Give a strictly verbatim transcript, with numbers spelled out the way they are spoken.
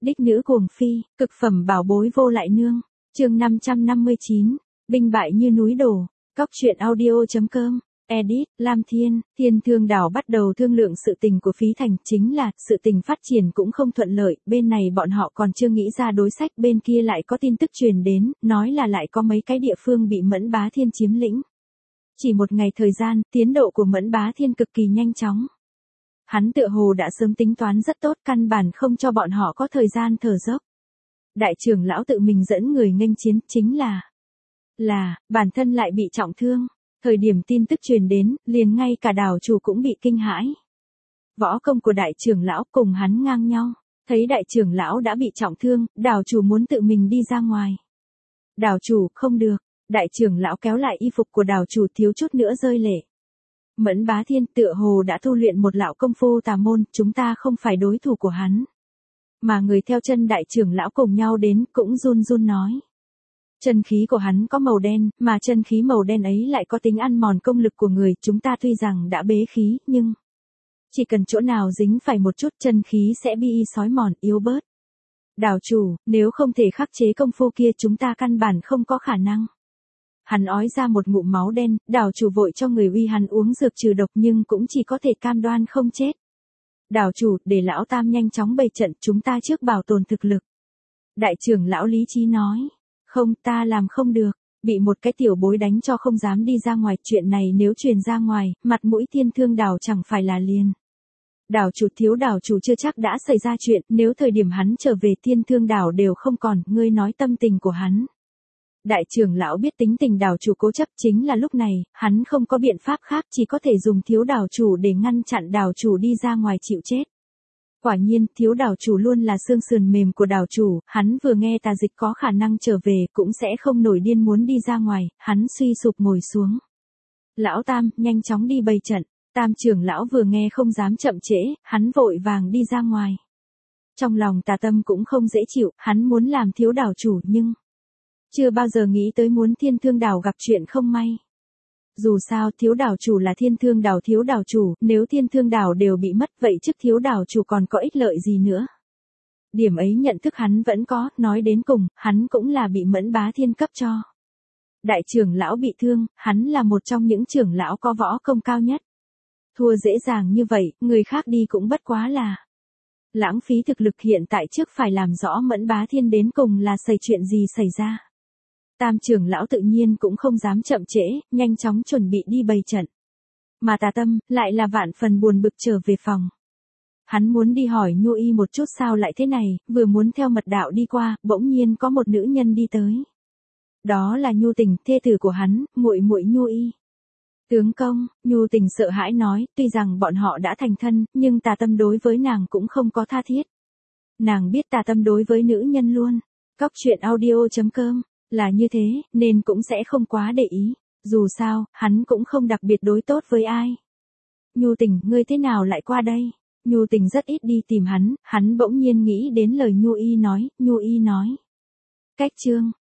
Đích nữ cuồng phi, cực phẩm bảo bối vô lại nương. Chương năm trăm năm mươi chín, binh bại như núi đổ. Cóc truyện audio chấm com. Edit, Lam Thiên, Thiên Thương Đảo bắt đầu thương lượng sự tình của Phí Thành, chính là, sự tình phát triển cũng không thuận lợi, bên này bọn họ còn chưa nghĩ ra đối sách, bên kia lại có tin tức truyền đến, nói là lại có mấy cái địa phương bị Mẫn Bá Thiên chiếm lĩnh. Chỉ một ngày thời gian, tiến độ của Mẫn Bá Thiên cực kỳ nhanh chóng. Hắn tựa hồ đã sớm tính toán rất tốt, căn bản không cho bọn họ có thời gian thở dốc. Đại trưởng lão tự mình dẫn người nghênh chiến, chính là, là, bản thân lại bị trọng thương. Thời điểm tin tức truyền đến, liền ngay cả đảo chủ cũng bị kinh hãi. Võ công của đại trưởng lão cùng hắn ngang nhau. Thấy đại trưởng lão đã bị trọng thương, đảo chủ muốn tự mình đi ra ngoài. Đảo chủ, không được. Đại trưởng lão kéo lại y phục của đảo chủ, thiếu chút nữa rơi lệ. Mẫn Bá Thiên tựa hồ đã tu luyện một lão công phu tà môn, chúng ta không phải đối thủ của hắn. Mà người theo chân đại trưởng lão cùng nhau đến cũng run run nói. Chân khí của hắn có màu đen, mà chân khí màu đen ấy lại có tính ăn mòn công lực của người, chúng ta tuy rằng đã bế khí, nhưng chỉ cần chỗ nào dính phải một chút chân khí sẽ bị xói mòn, yếu bớt. Đảo chủ, nếu không thể khắc chế công phu kia chúng ta căn bản không có khả năng. Hắn ói ra một ngụm máu đen, đảo chủ vội cho người uy hắn uống dược trừ độc nhưng cũng chỉ có thể cam đoan không chết. Đảo chủ, để lão tam nhanh chóng bày trận, chúng ta trước bảo tồn thực lực. Đại trưởng lão lý trí nói. Không, ta làm không được, bị một cái tiểu bối đánh cho không dám đi ra ngoài, chuyện này nếu truyền ra ngoài, mặt mũi Thiên Thương Đảo chẳng phải là liền. Đảo chủ, thiếu đảo chủ chưa chắc đã xảy ra chuyện, nếu thời điểm hắn trở về Thiên Thương Đảo đều không còn, ngươi nói tâm tình của hắn. Đại trưởng lão biết tính tình đảo chủ cố chấp, chính là lúc này, hắn không có biện pháp khác, chỉ có thể dùng thiếu đảo chủ để ngăn chặn đảo chủ đi ra ngoài chịu chết. Quả nhiên, thiếu đảo chủ luôn là xương sườn mềm của đảo chủ, hắn vừa nghe tà dịch có khả năng trở về cũng sẽ không nổi điên muốn đi ra ngoài, hắn suy sụp ngồi xuống. Lão Tam, nhanh chóng đi bày trận, Tam trưởng lão vừa nghe không dám chậm trễ, hắn vội vàng đi ra ngoài. Trong lòng tà tâm cũng không dễ chịu, hắn muốn làm thiếu đảo chủ nhưng chưa bao giờ nghĩ tới muốn Thiên Thương Đảo gặp chuyện không may. Dù sao thiếu đảo chủ là Thiên Thương Đảo thiếu đảo chủ, nếu Thiên Thương Đảo đều bị mất vậy chức thiếu đảo chủ còn có ích lợi gì nữa. Điểm ấy nhận thức hắn vẫn có, nói đến cùng, hắn cũng là bị Mẫn Bá Thiên cấp cho. Đại trưởng lão bị thương, hắn là một trong những trưởng lão có võ công cao nhất. Thua dễ dàng như vậy, người khác đi cũng bất quá là lãng phí thực lực, hiện tại trước phải làm rõ Mẫn Bá Thiên đến cùng là xảy chuyện gì xảy ra. Tam trưởng lão tự nhiên cũng không dám chậm trễ, nhanh chóng chuẩn bị đi bày trận. Mà tà tâm, lại là vạn phần buồn bực trở về phòng. Hắn muốn đi hỏi Nhu Y một chút sao lại thế này, vừa muốn theo mật đạo đi qua, bỗng nhiên có một nữ nhân đi tới. Đó là Nhu Tình, thê tử của hắn, muội muội Nhu Y. Tướng công, Nhu Tình sợ hãi nói, tuy rằng bọn họ đã thành thân, nhưng tà tâm đối với nàng cũng không có tha thiết. Nàng biết tà tâm đối với nữ nhân luôn. Cóc truyện audio chấm com. Là như thế, nên cũng sẽ không quá để ý. Dù sao, hắn cũng không đặc biệt đối tốt với ai. Nhu Tình, ngươi thế nào lại qua đây? Nhu Tình rất ít đi tìm hắn, hắn bỗng nhiên nghĩ đến lời Nhu Y nói, Nhu Y nói. Cách chương,